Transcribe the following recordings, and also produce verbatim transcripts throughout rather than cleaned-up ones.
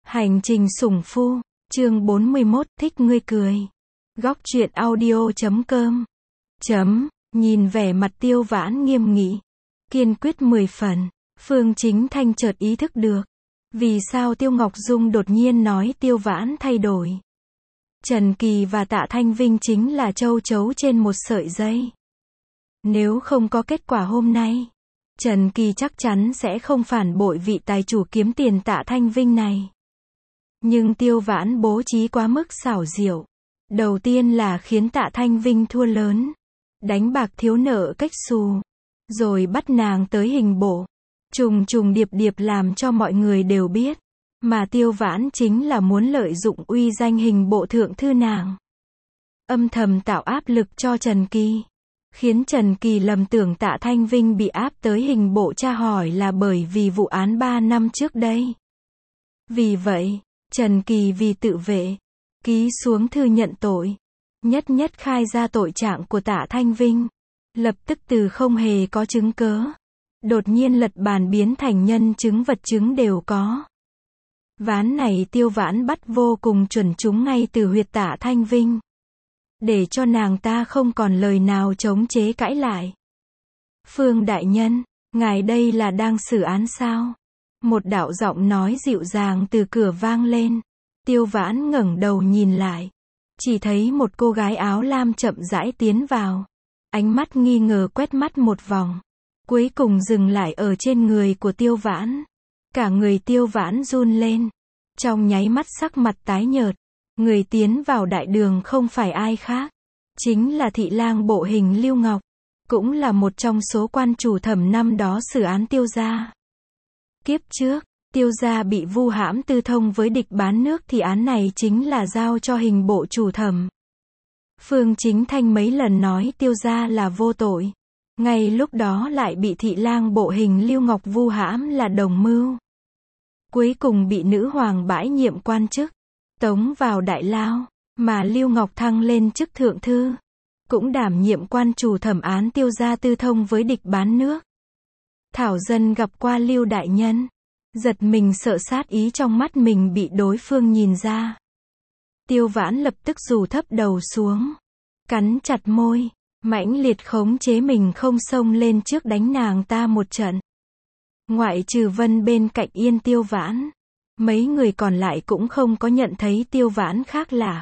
Hành trình sủng phu, chương bốn mươi mốt, thích ngươi cười. Góc truyện audio chấm com. Chấm, nhìn vẻ mặt Tiêu Vãn nghiêm nghị, kiên quyết mười phần, Phương Chính Thanh chợt ý thức được. Vì sao Tiêu Ngọc Dung đột nhiên nói Tiêu Vãn thay đổi. Trần Kỳ và Tạ Thanh Vinh chính là châu chấu trên một sợi dây. Nếu không có kết quả hôm nay, Trần Kỳ chắc chắn sẽ không phản bội vị tài chủ kiếm tiền Tạ Thanh Vinh này. Nhưng Tiêu Vãn bố trí quá mức xảo diệu. Đầu tiên là khiến Tạ Thanh Vinh thua lớn, đánh bạc thiếu nợ cách xù, rồi bắt nàng tới hình bộ, trùng trùng điệp điệp làm cho mọi người đều biết, mà Tiêu Vãn chính là muốn lợi dụng uy danh hình bộ thượng thư nàng, âm thầm tạo áp lực cho Trần Kỳ, khiến Trần Kỳ lầm tưởng Tạ Thanh Vinh bị áp tới hình bộ tra hỏi là bởi vì vụ án ba năm trước đây. Vì vậy, Trần Kỳ vì tự vệ, ký xuống thư nhận tội, nhất nhất khai ra tội trạng của Tạ Thanh Vinh, lập tức từ không hề có chứng cớ, đột nhiên lật bàn biến thành nhân chứng vật chứng đều có. Ván này Tiêu Vãn bắt vô cùng chuẩn chúng ngay từ huyệt Tạ Thanh Vinh, để cho nàng ta không còn lời nào chống chế cãi lại. Phương đại nhân, ngài đây là đang xử án sao? Một đạo giọng nói dịu dàng từ cửa vang lên. Tiêu Vãn ngẩng đầu nhìn lại, chỉ thấy một cô gái áo lam chậm rãi tiến vào, ánh mắt nghi ngờ quét mắt một vòng, cuối cùng dừng lại ở trên người của Tiêu Vãn. Cả người Tiêu Vãn run lên, trong nháy mắt sắc mặt tái nhợt. Người tiến vào đại đường không phải ai khác, chính là thị lang bộ Hình Lưu Ngọc, cũng là một trong số quan chủ thẩm năm đó xử án Tiêu gia. Kiếp trước, Tiêu gia bị vu hãm tư thông với địch bán nước thì án này chính là giao cho hình bộ chủ thẩm. Phương Chính Thanh mấy lần nói Tiêu gia là vô tội, ngay lúc đó lại bị thị lang bộ Hình Lưu Ngọc vu hãm là đồng mưu. Cuối cùng bị nữ hoàng bãi nhiệm quan chức, tống vào đại lao, mà Lưu Ngọc thăng lên chức thượng thư, cũng đảm nhiệm quan chủ thẩm án Tiêu gia tư thông với địch bán nước. Thảo dân gặp qua Lưu đại nhân, giật mình sợ sát ý trong mắt mình bị đối phương nhìn ra. Tiêu Vãn lập tức rủ thấp đầu xuống, cắn chặt môi, mãnh liệt khống chế mình không xông lên trước đánh nàng ta một trận. Ngoại trừ Vân bên cạnh yên Tiêu Vãn, mấy người còn lại cũng không có nhận thấy Tiêu Vãn khác lạ.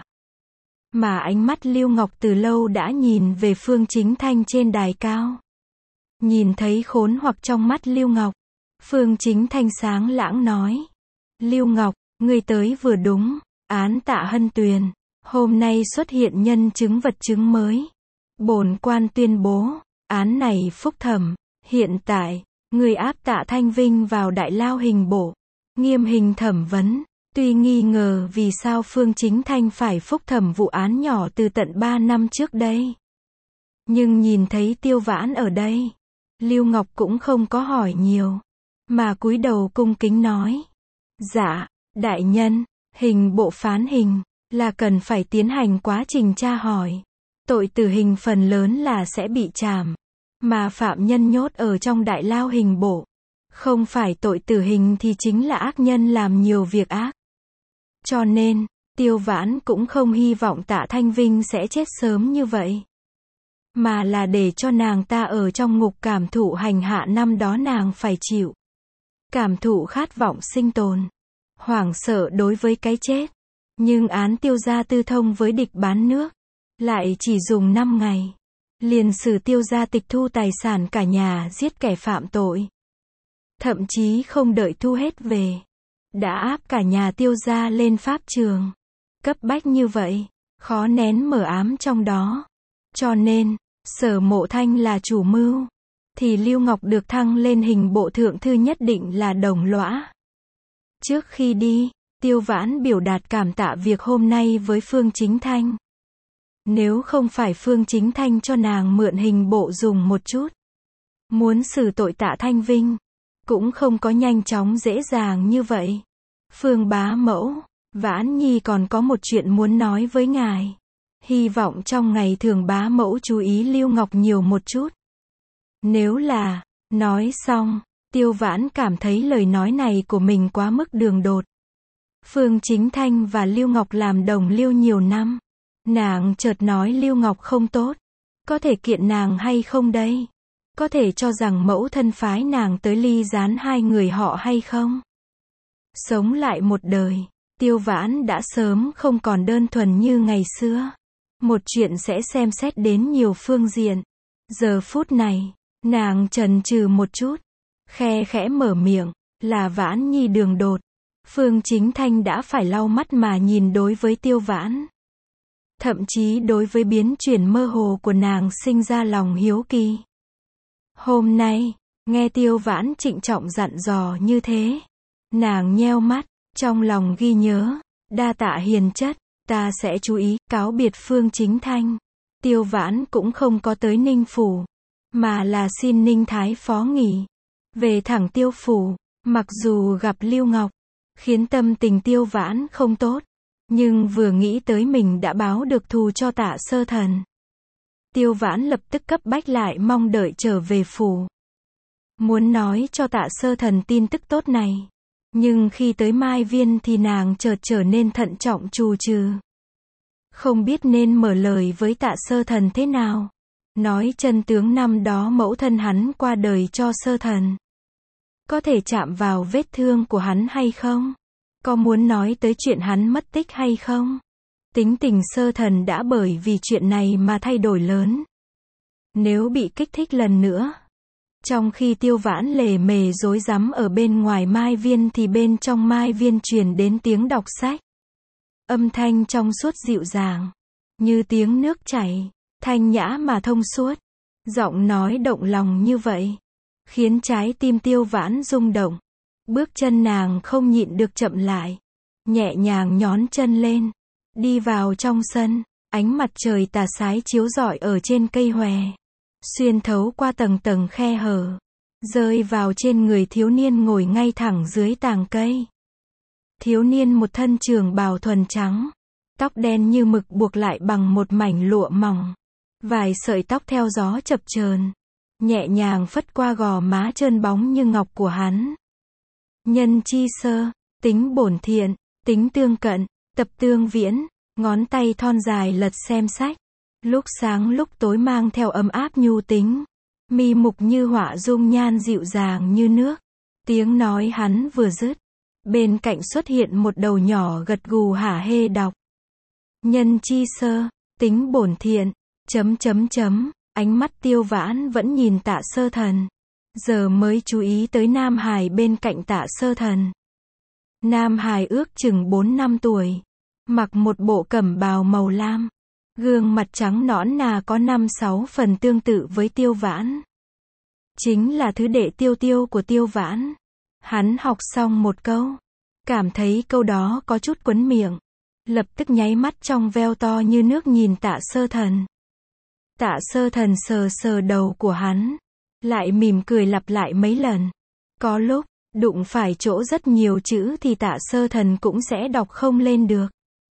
Mà ánh mắt Lưu Ngọc từ lâu đã nhìn về Phương Chính Thanh trên đài cao. Nhìn thấy khốn hoặc trong mắt Lưu Ngọc, Phương Chính Thanh sáng lãng nói: Lưu Ngọc, ngươi tới vừa đúng, án Tạ Hân Tuyền, hôm nay xuất hiện nhân chứng vật chứng mới. Bổn quan tuyên bố, án này phúc thẩm, hiện tại, ngươi áp Tạ Thanh Vinh vào đại lao hình bộ, nghiêm hình thẩm vấn. Tuy nghi ngờ vì sao Phương Chính Thanh phải phúc thẩm vụ án nhỏ từ tận ba năm trước đây, nhưng nhìn thấy Tiêu Vãn ở đây, Lưu Ngọc cũng không có hỏi nhiều, mà cúi đầu cung kính nói: Dạ, đại nhân, hình bộ phán hình, là cần phải tiến hành quá trình tra hỏi. Tội tử hình phần lớn là sẽ bị trảm, mà phạm nhân nhốt ở trong đại lao hình bộ, không phải tội tử hình thì chính là ác nhân làm nhiều việc ác. Cho nên, Tiêu Vãn cũng không hy vọng Tạ Thanh Vinh sẽ chết sớm như vậy, mà là để cho nàng ta ở trong ngục cảm thụ hành hạ năm đó nàng phải chịu. Cảm thụ khát vọng sinh tồn, hoảng sợ đối với cái chết. Nhưng án Tiêu gia tư thông với địch bán nước, lại chỉ dùng năm ngày, liền xử Tiêu gia tịch thu tài sản cả nhà, giết kẻ phạm tội. Thậm chí không đợi thu hết về, đã áp cả nhà Tiêu gia lên pháp trường. Cấp bách như vậy, khó nén mờ ám trong đó. Cho nên, Sở Mộ Thanh là chủ mưu, thì Lưu Ngọc được thăng lên hình bộ thượng thư nhất định là đồng lõa. Trước khi đi, Tiêu Vãn biểu đạt cảm tạ việc hôm nay với Phương Chính Thanh. Nếu không phải Phương Chính Thanh cho nàng mượn hình bộ dùng một chút, muốn xử tội Tạ Thanh Vinh, cũng không có nhanh chóng dễ dàng như vậy. Phương bá mẫu, Vãn Nhi còn có một chuyện muốn nói với ngài. Hy vọng trong ngày thường bá mẫu chú ý Lưu Ngọc nhiều một chút. Nếu là, nói xong, Tiêu Vãn cảm thấy lời nói này của mình quá mức đường đột. Phương Chính Thanh và Lưu Ngọc làm đồng liêu nhiều năm. Nàng chợt nói Lưu Ngọc không tốt. Có thể kiện nàng hay không đây? Có thể cho rằng mẫu thân phái nàng tới ly gián hai người họ hay không? Sống lại một đời, Tiêu Vãn đã sớm không còn đơn thuần như ngày xưa. Một chuyện sẽ xem xét đến nhiều phương diện. Giờ phút này, nàng chần chừ một chút, khe khẽ mở miệng, là Vãn Nhi đường đột. Phương Chính Thanh đã phải lau mắt mà nhìn đối với Tiêu Vãn. Thậm chí đối với biến chuyển mơ hồ của nàng sinh ra lòng hiếu kỳ. Hôm nay, nghe Tiêu Vãn trịnh trọng dặn dò như thế, nàng nheo mắt, trong lòng ghi nhớ, đa tạ hiền chất, ta sẽ chú ý, cáo biệt Phương Chính Thanh. Tiêu Vãn cũng không có tới Ninh Phủ, mà là xin Ninh Thái Phó nghỉ, về thẳng Tiêu Phủ. Mặc dù gặp Lưu Ngọc, khiến tâm tình Tiêu Vãn không tốt, nhưng vừa nghĩ tới mình đã báo được thù cho Tạ Sơ Thần, Tiêu Vãn lập tức cấp bách lại mong đợi trở về phủ. Muốn nói cho Tạ Sơ Thần tin tức tốt này, nhưng khi tới Mai Viên thì nàng chợt trở nên thận trọng trù trừ. Không biết nên mở lời với Tạ Sơ Thần thế nào, nói chân tướng năm đó mẫu thân hắn qua đời cho Sơ Thần. Có thể chạm vào vết thương của hắn hay không? Có muốn nói tới chuyện hắn mất tích hay không? Tính tình Sơ Thần đã bởi vì chuyện này mà thay đổi lớn. Nếu bị kích thích lần nữa, trong khi Tiêu Vãn lề mề rối rắm ở bên ngoài Mai Viên thì bên trong Mai Viên truyền đến tiếng đọc sách. Âm thanh trong suốt dịu dàng, như tiếng nước chảy, thanh nhã mà thông suốt. Giọng nói động lòng như vậy, khiến trái tim Tiêu Vãn rung động. Bước chân nàng không nhịn được chậm lại, nhẹ nhàng nhón chân lên, đi vào trong sân. Ánh mặt trời tà sái chiếu rọi ở trên cây hòe, xuyên thấu qua tầng tầng khe hở, rơi vào trên người thiếu niên ngồi ngay thẳng dưới tàng cây. Thiếu niên một thân trường bào thuần trắng, tóc đen như mực buộc lại bằng một mảnh lụa mỏng, vài sợi tóc theo gió chập chờn, nhẹ nhàng phất qua gò má trơn bóng như ngọc của hắn. Nhân chi sơ, tính bổn thiện, tính tương cận, tập tương viễn, ngón tay thon dài lật xem sách, lúc sáng lúc tối mang theo ấm áp nhu tính, mi mục như họa dung nhan dịu dàng như nước. Tiếng nói hắn vừa dứt, bên cạnh xuất hiện một đầu nhỏ gật gù hả hê đọc. Nhân chi sơ, tính bổn thiện, chấm chấm chấm, ánh mắt Tiêu Vãn vẫn nhìn Tạ Sơ Thần. Giờ mới chú ý tới Nam Hải bên cạnh Tạ Sơ Thần. Nam Hải ước chừng bốn năm tuổi, mặc một bộ cẩm bào màu lam, gương mặt trắng nõn nà có năm sáu phần tương tự với Tiêu Vãn. Chính là thứ đệ Tiêu Tiêu của Tiêu Vãn. Hắn học xong một câu, cảm thấy câu đó có chút quấn miệng, lập tức nháy mắt trong veo to như nước nhìn Tạ Sơ Thần. Tạ Sơ Thần sờ sờ đầu của hắn, lại mỉm cười lặp lại mấy lần. Có lúc, đụng phải chỗ rất nhiều chữ thì Tạ Sơ Thần cũng sẽ đọc không lên được.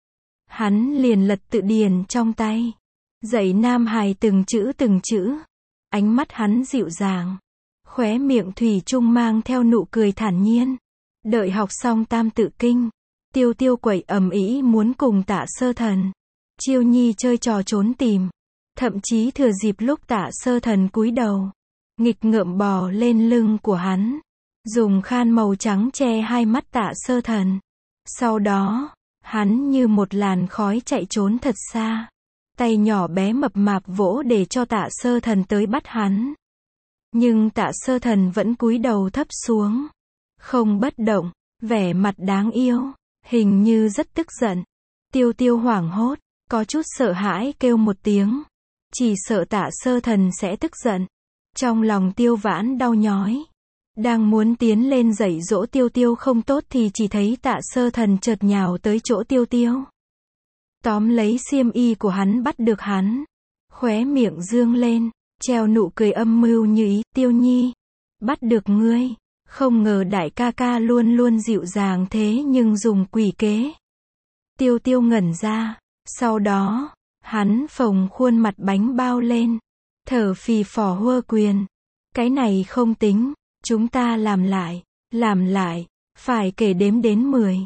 Hắn liền lật tự điển trong tay, dạy Nam Hải từng chữ từng chữ. Ánh mắt hắn dịu dàng, khóe miệng thủy chung mang theo nụ cười thản nhiên. Đợi học xong Tam Tự Kinh, Tiêu Tiêu quẩy ầm ĩ muốn cùng Tạ Sơ Thần, chiêu nhi chơi trò trốn tìm. Thậm chí thừa dịp lúc Tạ Sơ Thần cúi đầu, nghịch ngợm bò lên lưng của hắn, dùng khăn màu trắng che hai mắt Tạ Sơ Thần. Sau đó, hắn như một làn khói chạy trốn thật xa. Tay nhỏ bé mập mạp vỗ để cho Tạ Sơ Thần tới bắt hắn. Nhưng Tạ Sơ Thần vẫn cúi đầu thấp xuống, không bất động, vẻ mặt đáng yêu, hình như rất tức giận. Tiêu Tiêu hoảng hốt, có chút sợ hãi kêu một tiếng, chỉ sợ Tạ Sơ Thần sẽ tức giận. Trong lòng Tiêu Vãn đau nhói, đang muốn tiến lên dạy dỗ Tiêu Tiêu không tốt thì chỉ thấy Tạ Sơ Thần chợt nhào tới chỗ Tiêu Tiêu, tóm lấy xiêm y của hắn bắt được hắn, khóe miệng dương lên, treo nụ cười âm mưu như ý. Tiêu Nhi, bắt được ngươi, không ngờ đại ca ca luôn luôn dịu dàng thế nhưng dùng quỷ kế. Tiêu Tiêu ngẩn ra, sau đó, hắn phồng khuôn mặt bánh bao lên, thở phì phò hơ quyền. Cái này không tính, chúng ta làm lại, làm lại, phải kể đếm đến mười.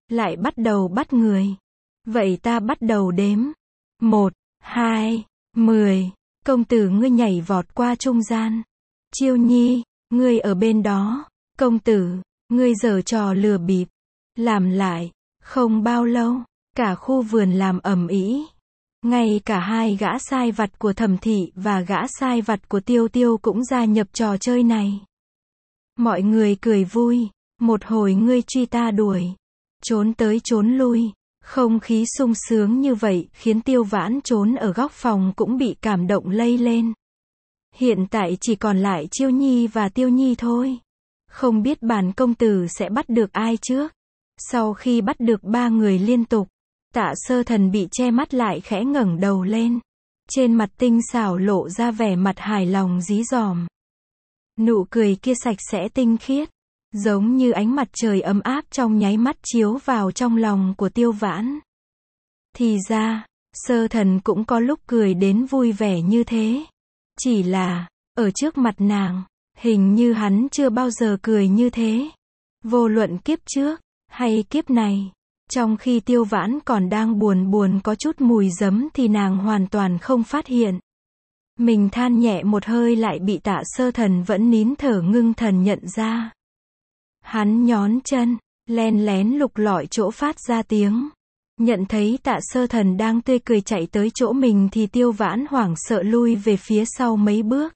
lại bắt đầu bắt người. Vậy ta bắt đầu đếm. Một, hai, mười. Công tử ngươi nhảy vọt qua trung gian. Chiêu nhi, ngươi ở bên đó. Công tử, ngươi giở trò lừa bịp. Làm lại. Không bao lâu, cả khu vườn làm ầm ĩ. Ngay cả hai gã sai vặt của Thẩm thị và gã sai vặt của Tiêu Tiêu cũng gia nhập trò chơi này. Mọi người cười vui. Một hồi ngươi truy ta đuổi. Trốn tới trốn lui. Không khí sung sướng như vậy khiến Tiêu Vãn trốn ở góc phòng cũng bị cảm động lây lên. Hiện tại chỉ còn lại Chiêu Nhi và Tiêu Nhi thôi. Không biết bản công tử sẽ bắt được ai trước. Sau khi bắt được ba người liên tục, Tạ Sơ Thần bị che mắt lại khẽ ngẩng đầu lên. Trên mặt tinh xảo lộ ra vẻ mặt hài lòng dí dỏm. Nụ cười kia sạch sẽ tinh khiết, giống như ánh mặt trời ấm áp trong nháy mắt chiếu vào trong lòng của Tiêu Vãn. Thì ra, Sơ Thần cũng có lúc cười đến vui vẻ như thế. Chỉ là, ở trước mặt nàng, hình như hắn chưa bao giờ cười như thế. Vô luận kiếp trước, hay kiếp này. Trong khi Tiêu Vãn còn đang buồn buồn có chút mùi giấm thì nàng hoàn toàn không phát hiện. Mình than nhẹ một hơi lại bị Tạ Sơ Thần vẫn nín thở ngưng thần nhận ra. Hắn nhón chân, len lén lục lọi chỗ phát ra tiếng. Nhận thấy Tạ Sơ Thần đang tươi cười chạy tới chỗ mình thì Tiêu Vãn hoảng sợ lui về phía sau mấy bước.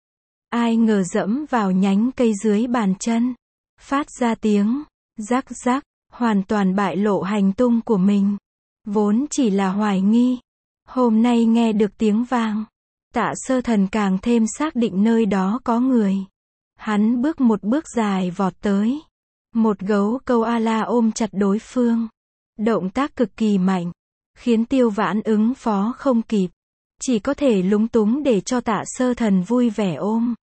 Ai ngờ dẫm vào nhánh cây dưới bàn chân. Phát ra tiếng, rắc rắc, hoàn toàn bại lộ hành tung của mình. Vốn chỉ là hoài nghi. Hôm nay nghe được tiếng vang. Tạ Sơ Thần càng thêm xác định nơi đó có người. Hắn bước một bước dài vọt tới. Một gấu câu a la ôm chặt đối phương. Động tác cực kỳ mạnh. Khiến Tiêu Vãn ứng phó không kịp. Chỉ có thể lúng túng để cho Tạ Sơ Thần vui vẻ ôm.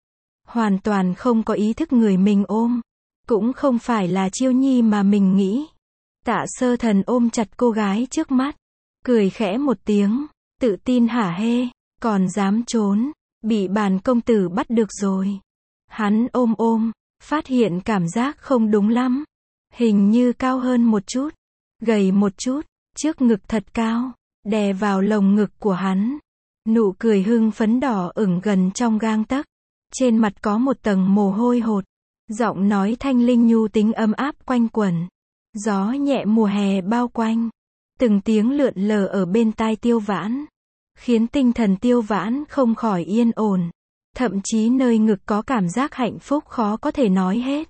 Hoàn toàn không có ý thức người mình ôm. Cũng không phải là Chiêu Nhi mà mình nghĩ. Tạ Sơ Thần ôm chặt cô gái trước mắt. Cười khẽ một tiếng. Tự tin hả hê. Còn dám trốn. Bị bản công tử bắt được rồi. Hắn ôm ôm. Phát hiện cảm giác không đúng lắm. Hình như cao hơn một chút. Gầy một chút. Trước ngực thật cao. Đè vào lồng ngực của hắn. Nụ cười hưng phấn đỏ ửng gần trong gang tấc. Trên mặt có một tầng mồ hôi hột. Giọng nói thanh linh nhu tính ấm áp quanh quẩn. Gió nhẹ mùa hè bao quanh. Từng tiếng lượn lờ ở bên tai Tiêu Vãn. Khiến tinh thần Tiêu Vãn không khỏi yên ổn. Thậm chí nơi ngực có cảm giác hạnh phúc khó có thể nói hết.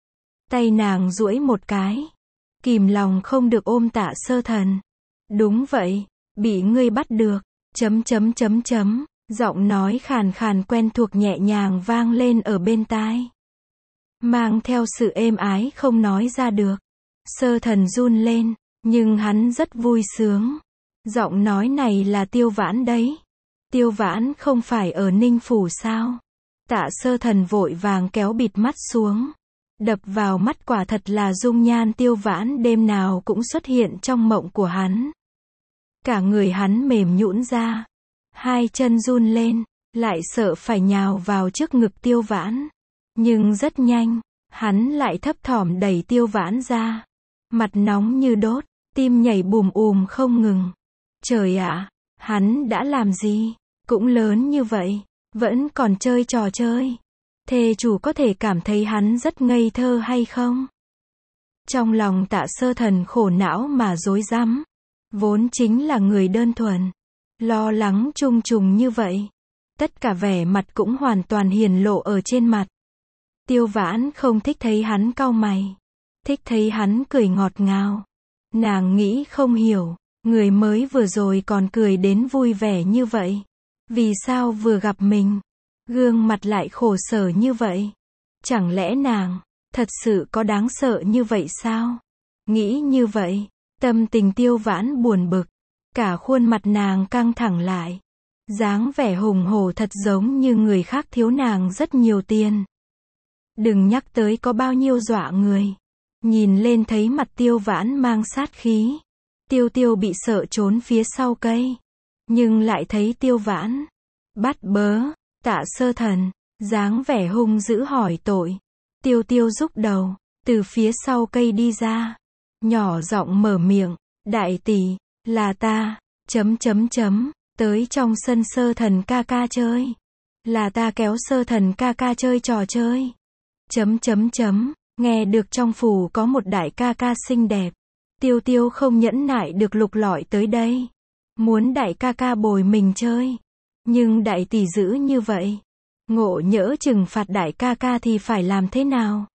Tay nàng duỗi một cái. Kìm lòng không được ôm Tạ Sơ Thần. Đúng vậy, bị ngươi bắt được. Chấm chấm chấm chấm. Giọng nói khàn khàn quen thuộc nhẹ nhàng vang lên ở bên tai. Mang theo sự êm ái không nói ra được. Sơ Thần run lên, nhưng hắn rất vui sướng. Giọng nói này là Tiêu Vãn đấy. Tiêu Vãn không phải ở Ninh Phủ sao? Tạ Sơ Thần vội vàng kéo bịt mắt xuống. Đập vào mắt quả thật là dung nhan Tiêu Vãn đêm nào cũng xuất hiện trong mộng của hắn. Cả người hắn mềm nhũn ra. Hai chân run lên, lại sợ phải nhào vào trước ngực Tiêu Vãn. Nhưng rất nhanh, hắn lại thấp thỏm đẩy Tiêu Vãn ra. Mặt nóng như đốt, tim nhảy bùm ùm không ngừng. Trời ạ, hắn đã làm gì? Cũng lớn như vậy, vẫn còn chơi trò chơi. Thê chủ có thể cảm thấy hắn rất ngây thơ hay không? Trong lòng Tạ Sơ Thần khổ não mà rối rắm. Vốn chính là người đơn thuần. Lo lắng trùng trùng như vậy. Tất cả vẻ mặt cũng hoàn toàn hiển lộ ở trên mặt. Tiêu Vãn không thích thấy hắn cau mày. Thích thấy hắn cười ngọt ngào. Nàng nghĩ không hiểu. Người mới vừa rồi còn cười đến vui vẻ như vậy. Vì sao vừa gặp mình, gương mặt lại khổ sở như vậy? Chẳng lẽ nàng, thật sự có đáng sợ như vậy sao? Nghĩ như vậy, tâm tình Tiêu Vãn buồn bực. Cả khuôn mặt nàng căng thẳng lại. Dáng vẻ hùng hổ thật giống như người khác thiếu nàng rất nhiều tiền. Đừng nhắc tới có bao nhiêu dọa người. Nhìn lên thấy mặt Tiêu Vãn mang sát khí. Tiêu Tiêu bị sợ trốn phía sau cây. Nhưng lại thấy Tiêu Vãn. Bắt bớ, Tạ Sơ Thần, dáng vẻ hung dữ hỏi tội. Tiêu Tiêu rúc đầu, từ phía sau cây đi ra. nhỏ giọng mở miệng, đại tỷ, là ta, chấm chấm chấm, tới trong sân Sơ Thần ca ca chơi. Là ta kéo Sơ Thần ca ca chơi trò chơi. Chấm chấm chấm, nghe được trong phủ có một đại ca ca xinh đẹp. Tiêu Tiêu không nhẫn nại được lục lọi tới đây. Muốn đại ca ca bồi mình chơi. Nhưng đại tỷ dữ như vậy. Ngộ nhỡ trừng phạt đại ca ca thì phải làm thế nào?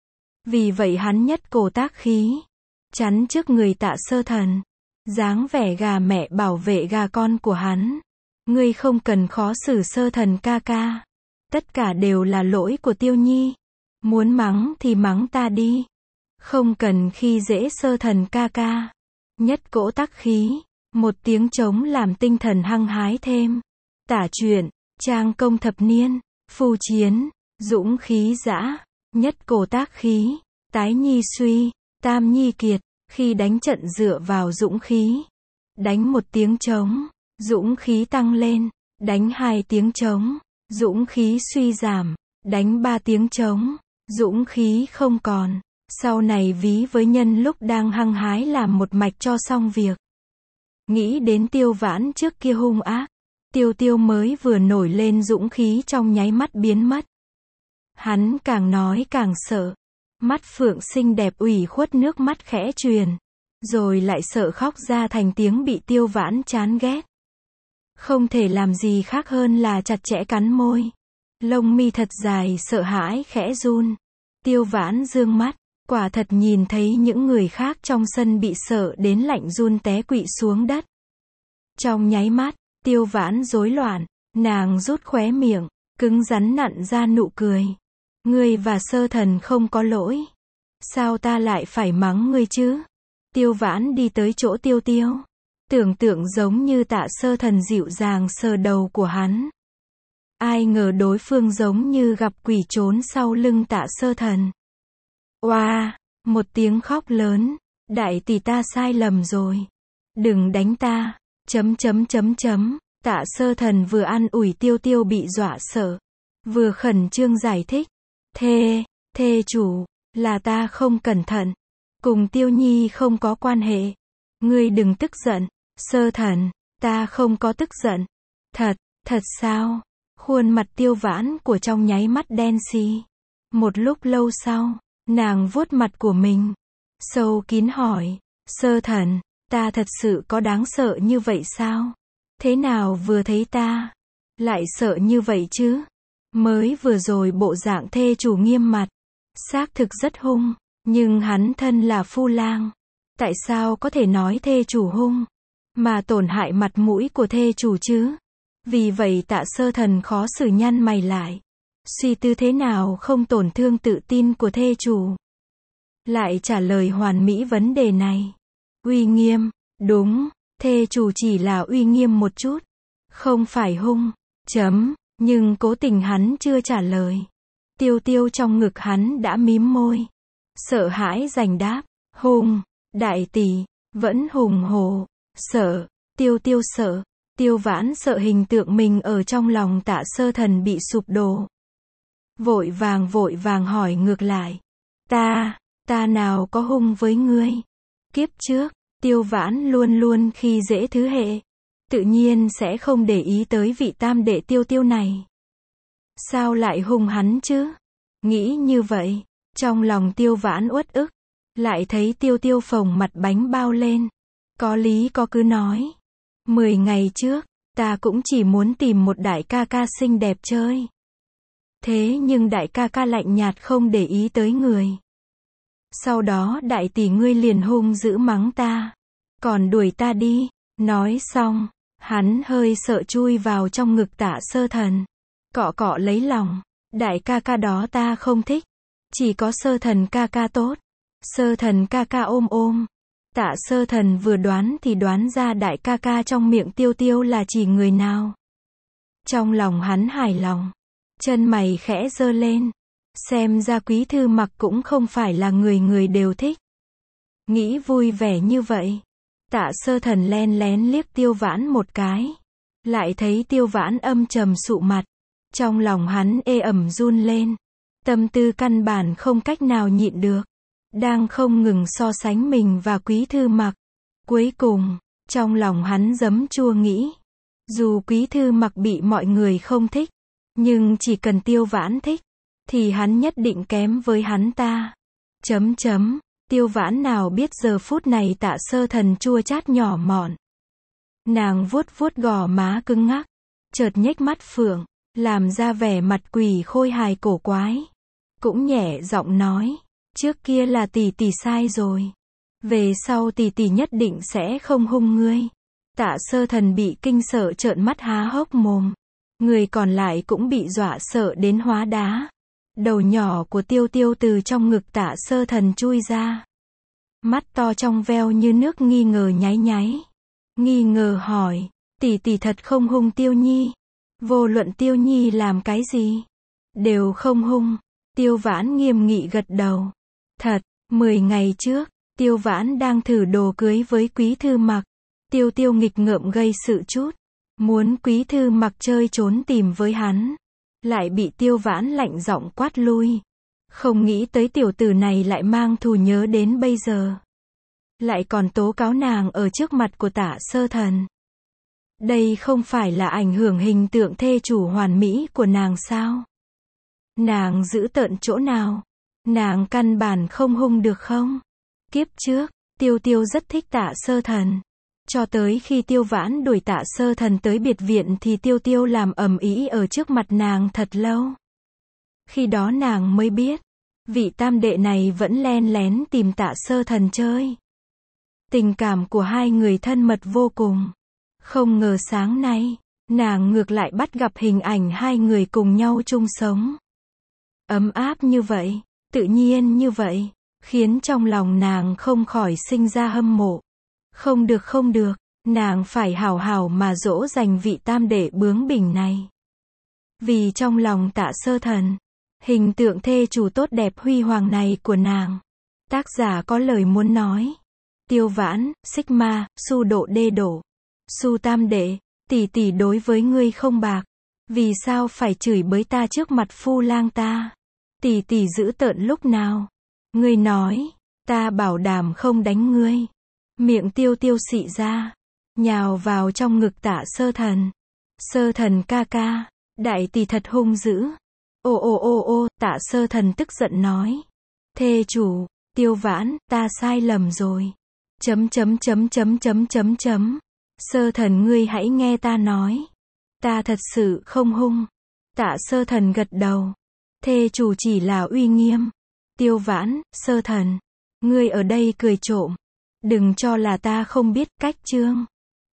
Vì vậy hắn nhất cổ tác khí. Chắn trước người Tạ Sơ Thần. Dáng vẻ gà mẹ bảo vệ gà con của hắn. Ngươi không cần khó xử Sơ Thần ca ca. Tất cả đều là lỗi của Tiêu Nhi. Muốn mắng thì mắng ta đi. Không cần khi dễ Sơ Thần ca ca. Nhất cỗ tác khí. Một tiếng trống làm tinh thần hăng hái thêm. Tả truyện, trang công thập niên, phù chiến, dũng khí dã, nhất cổ tác khí, tái nhi suy, tam nhi kiệt, khi đánh trận dựa vào dũng khí. Đánh một tiếng trống, dũng khí tăng lên, đánh hai tiếng trống, dũng khí suy giảm, đánh ba tiếng trống, dũng khí không còn. Sau này ví với nhân lúc đang hăng hái làm một mạch cho xong việc. Nghĩ đến Tiêu Vãn trước kia hung ác, Tiêu Tiêu mới vừa nổi lên dũng khí trong nháy mắt biến mất. Hắn càng nói càng sợ. Mắt phượng xinh đẹp ủy khuất nước mắt khẽ truyền. Rồi lại sợ khóc ra thành tiếng bị Tiêu Vãn chán ghét. Không thể làm gì khác hơn là chặt chẽ cắn môi. Lông mi thật dài sợ hãi khẽ run. Tiêu Vãn dương mắt, quả thật nhìn thấy những người khác trong sân bị sợ đến lạnh run té quỵ xuống đất. Trong nháy mắt, Tiêu Vãn rối loạn, nàng rút khóe miệng, cứng rắn nặn ra nụ cười. Ngươi và Sơ Thần không có lỗi. Sao ta lại phải mắng ngươi chứ? Tiêu Vãn đi tới chỗ Tiêu Tiêu. Tưởng tượng giống như Tạ Sơ Thần dịu dàng sờ đầu của hắn. Ai ngờ đối phương giống như gặp quỷ trốn sau lưng Tạ Sơ Thần. Oa, một tiếng khóc lớn. Đại tỷ ta sai lầm rồi. Đừng đánh ta. Chấm chấm chấm chấm. Tạ Sơ Thần vừa an ủi Tiêu Tiêu bị dọa sợ. Vừa khẩn trương giải thích. Thê, thê chủ, là ta không cẩn thận. Cùng Tiêu Nhi không có quan hệ. Ngươi đừng tức giận. Sơ Thần, ta không có tức giận. Thật, thật sao? Khuôn mặt Tiêu Vãn của trong nháy mắt đen xì. Một lúc lâu sau, nàng vuốt mặt của mình. Sâu kín hỏi. Sơ Thần, ta thật sự có đáng sợ như vậy sao? Thế nào vừa thấy ta, lại sợ như vậy chứ? Mới vừa rồi bộ dạng thê chủ nghiêm mặt. Xác thực rất hung. Nhưng hắn thân là phu lang. Tại sao có thể nói thê chủ hung? Mà tổn hại mặt mũi của thê chủ chứ? Vì vậy Tạ Sơ Thần khó xử nhăn mày lại. Suy tư thế nào không tổn thương tự tin của thê chủ. Lại trả lời hoàn mỹ vấn đề này. Uy nghiêm, đúng, thê chủ chỉ là uy nghiêm một chút. Không phải hung, chấm, nhưng cố tình hắn chưa trả lời. Tiêu Tiêu trong ngực hắn đã mím môi. Sợ hãi giành đáp, hùng, đại tỷ, vẫn hùng hồ, sợ, Tiêu Tiêu sợ, Tiêu Vãn sợ hình tượng mình ở trong lòng Tạ Sơ Thần bị sụp đổ. Vội vàng vội vàng hỏi ngược lại, ta, ta nào có hung với ngươi? Kiếp trước, Tiêu Vãn luôn luôn khi dễ thứ hệ, tự nhiên sẽ không để ý tới vị tam đệ Tiêu Tiêu này. Sao lại hung hắn chứ? Nghĩ như vậy. Trong lòng Tiêu Vãn uất ức, lại thấy Tiêu Tiêu phồng mặt bánh bao lên. Có lý có cứ nói. Mười ngày trước, ta cũng chỉ muốn tìm một đại ca ca xinh đẹp chơi. Thế nhưng đại ca ca lạnh nhạt không để ý tới người. Sau đó đại tỷ ngươi liền hung dữ mắng ta. Còn đuổi ta đi. Nói xong, hắn hơi sợ chui vào trong ngực Tạ Sơ Thần. Cọ cọ lấy lòng. Đại ca ca đó ta không thích. Chỉ có Sơ Thần ca ca tốt. Sơ Thần ca ca ôm ôm. Tạ Sơ Thần vừa đoán thì đoán ra đại ca ca trong miệng Tiêu Tiêu là chỉ người nào. Trong lòng hắn hài lòng. Chân mày khẽ giơ lên. Xem ra Quý Thư Mặc cũng không phải là người người đều thích. Nghĩ vui vẻ như vậy. Tạ Sơ Thần len lén liếc Tiêu Vãn một cái. Lại thấy Tiêu Vãn âm trầm sụ mặt. Trong lòng hắn ê ẩm run lên. Tâm tư căn bản không cách nào nhịn được. đang không ngừng so sánh mình và Quý Thư Mặc. Cuối cùng, trong lòng hắn giấm chua nghĩ, dù Quý Thư Mặc bị mọi người không thích, nhưng chỉ cần Tiêu Vãn thích, thì hắn nhất định kém với hắn ta. Chấm chấm, Tiêu Vãn nào biết giờ phút này Tạ Sơ Thần chua chát nhỏ mọn. Nàng vuốt vuốt gò má cứng ngắc, chợt nhếch mắt phượng, làm ra vẻ mặt quỷ khôi hài cổ quái. Cũng nhẹ giọng nói, trước kia là tỷ tỷ sai rồi. Về sau tỷ tỷ nhất định sẽ không hung ngươi. Tạ Sơ Thần bị kinh sợ trợn mắt há hốc mồm. Người còn lại cũng bị dọa sợ đến hóa đá. Đầu nhỏ của Tiêu Tiêu từ trong ngực Tạ Sơ Thần chui ra. Mắt to trong veo như nước nghi ngờ nháy nháy. Nghi ngờ hỏi, tỷ tỷ thật không hung Tiêu Nhi. Vô luận Tiêu Nhi làm cái gì, đều không hung. Tiêu Vãn nghiêm nghị gật đầu. Thật, mười ngày trước, Tiêu Vãn đang thử đồ cưới với Quý Thư Mặc. Tiêu Tiêu nghịch ngợm gây sự chút. Muốn Quý Thư Mặc chơi trốn tìm với hắn. Lại bị Tiêu Vãn lạnh giọng quát lui. Không nghĩ tới tiểu tử này lại mang thù nhớ đến bây giờ. Lại còn tố cáo nàng ở trước mặt của Tạ Sơ Thần. Đây không phải là ảnh hưởng hình tượng thê chủ hoàn mỹ của nàng sao? Nàng giữ tợn chỗ nào? Nàng căn bản không hung được không? Kiếp trước, Tiêu Tiêu rất thích Tạ Sơ Thần. Cho tới khi Tiêu Vãn đuổi Tạ Sơ Thần tới biệt viện thì Tiêu Tiêu làm ầm ĩ ở trước mặt nàng thật lâu. Khi đó nàng mới biết, vị tam đệ này vẫn len lén tìm Tạ Sơ Thần chơi. Tình cảm của hai người thân mật vô cùng. Không ngờ sáng nay, nàng ngược lại bắt gặp hình ảnh hai người cùng nhau chung sống. Ấm áp như vậy, tự nhiên như vậy, khiến trong lòng nàng không khỏi sinh ra hâm mộ. Không được không được, nàng phải hảo hảo mà dỗ dành vị tam đệ bướng bỉnh này. Vì trong lòng Tạ Sơ Thần, hình tượng thê chủ tốt đẹp huy hoàng này của nàng, tác giả có lời muốn nói. Tiêu Vãn, Sigma, Su độ đê đổ. Su tam đệ, tỷ tỷ đối với ngươi không bạc. Vì sao phải chửi bới ta trước mặt phu lang ta? Tỷ tỷ giữ tợn lúc nào? Ngươi nói, ta bảo đảm không đánh ngươi. Miệng Tiêu Tiêu xị ra, nhào vào trong ngực Tạ Sơ Thần. Sơ Thần ca ca, đại tỷ thật hung dữ. Ô ô ô ô, Tạ Sơ Thần tức giận nói. Thê chủ, Tiêu Vãn, ta sai lầm rồi. Chấm chấm chấm chấm chấm chấm chấm. Sơ Thần ngươi hãy nghe ta nói. Ta thật sự không hung. Tạ Sơ Thần gật đầu. Thê chủ chỉ là uy nghiêm. Tiêu Vãn, Sơ Thần, ngươi ở đây cười trộm. Đừng cho là ta không biết cách chương.